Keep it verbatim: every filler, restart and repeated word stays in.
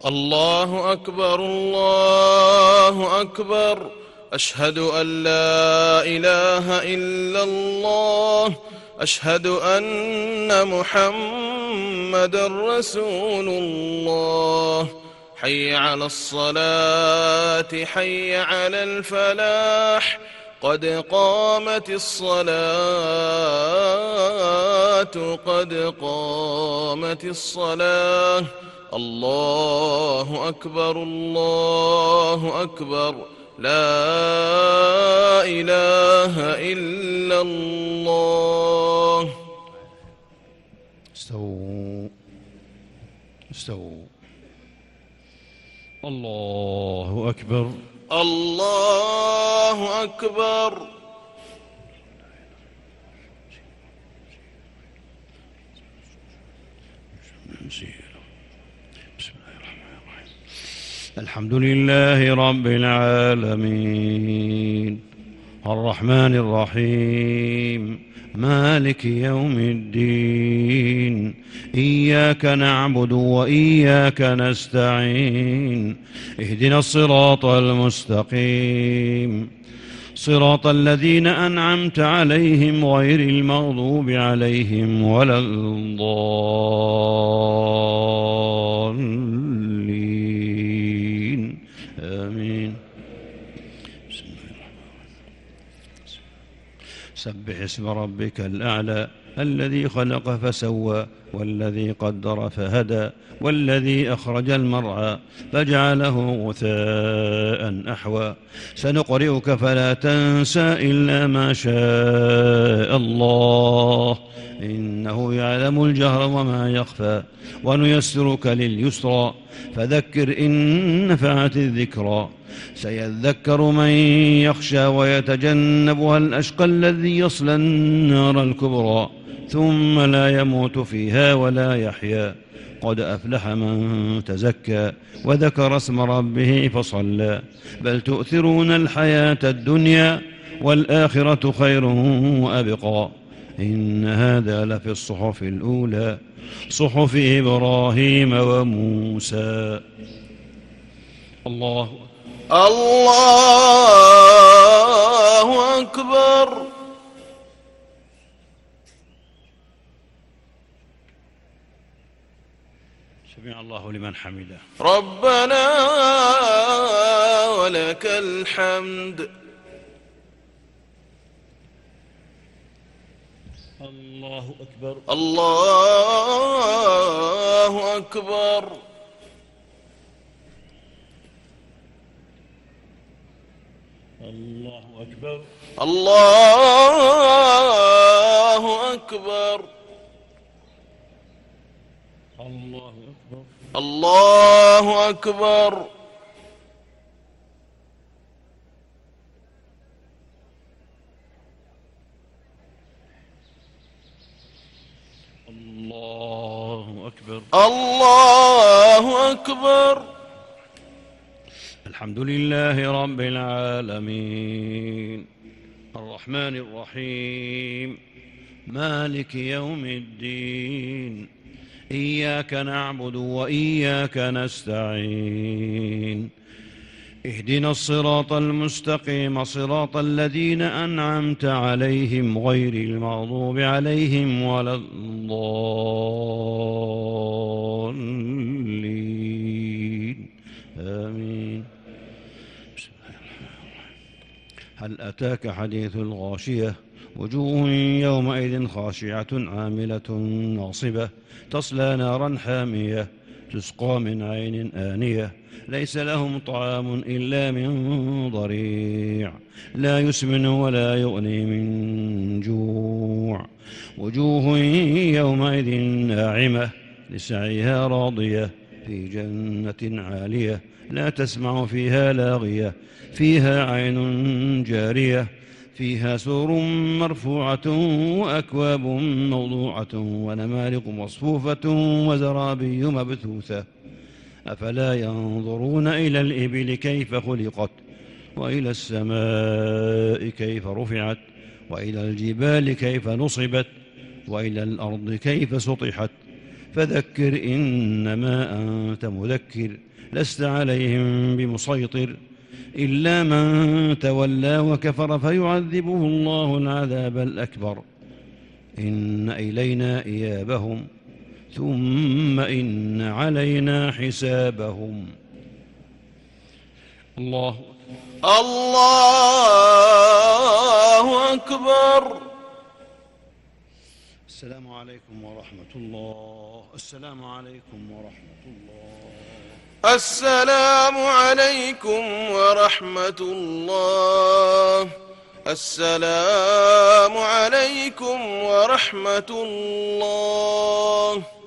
الله أكبر الله أكبر. أشهد أن لا إله إلا الله. أشهد أن محمدًا رسول الله. حي على الصلاة حي على الفلاح. قد قامت الصلاة قد قامت الصلاة. الله أكبر الله أكبر. لا إله إلا الله. استووا استووا. الله أكبر الله أكبر. الحمد لله رب العالمين الرحمن الرحيم مالك يوم الدين. إياك نعبد وإياك نستعين. اهدنا الصراط المستقيم صراط الذين أنعمت عليهم غير المغضوب عليهم ولا الضالين آمين. سبح اسم ربك الأعلى الذي خلق فسوى والذي قدر فهدى والذي أخرج المرعى فجعله غثاء أحوى. سنقرئك فلا تنسى إلا ما شاء الله إنه يعلم الجهر وما يخفى. ونيسرك لليسرى فذكر إن نفعت الذكرى. سيذكر من يخشى ويتجنبها الأشقى الذي يصلى النار الكبرى ثم لا يموت فيها ولا يحيا. قد أفلح من تزكى وذكر اسم ربه فصلى. بل تؤثرون الحياة الدنيا والآخرة خير وأبقى. إن هذا لفي الصحف الأولى صحف إبراهيم وموسى. الله الله أكبر. سمع الله لمن حمده. ربنا ولك الحمد. الله أكبر الله أكبر. الله أكبر الله أكبر. الله أكبر الله أكبر. الله أكبر الله أكبر. الحمد لله رب العالمين الرحمن الرحيم مالك يوم الدين. إياك نعبد وإياك نستعين. اهدنا الصراط المستقيم صراط الذين أنعمت عليهم غير المغضوب عليهم ولا الضالين آمين. هل أتاك حديث الغاشية وجوه يومئذ خاشعة عاملة ناصبة تصلى نارا حامية تسقى من عين آنية ليس لهم طعام إلا من ضريع لا يسمن ولا يغني من جوع. وجوه يومئذ ناعمة لسعيها راضية في جنة عالية لا تسمع فيها لاغية فيها عين جارية فيها سرر مرفوعة وأكواب موضوعة ونمارق مصفوفة وزرابي مبثوثة. أفلا ينظرون إلى الإبل كيف خلقت وإلى السماء كيف رفعت وإلى الجبال كيف نصبت وإلى الأرض كيف سطحت فذكر إنما أنت مذكر لست عليهم بمسيطر إلا من تولى وكفر فيعذبه الله العذاب الأكبر إن إلينا إيابهم ثم إن علينا حسابهم. الله الله أكبر. السلام عليكم ورحمة الله. السلام عليكم ورحمة الله. السلام عليكم ورحمة الله. السلام عليكم ورحمة الله.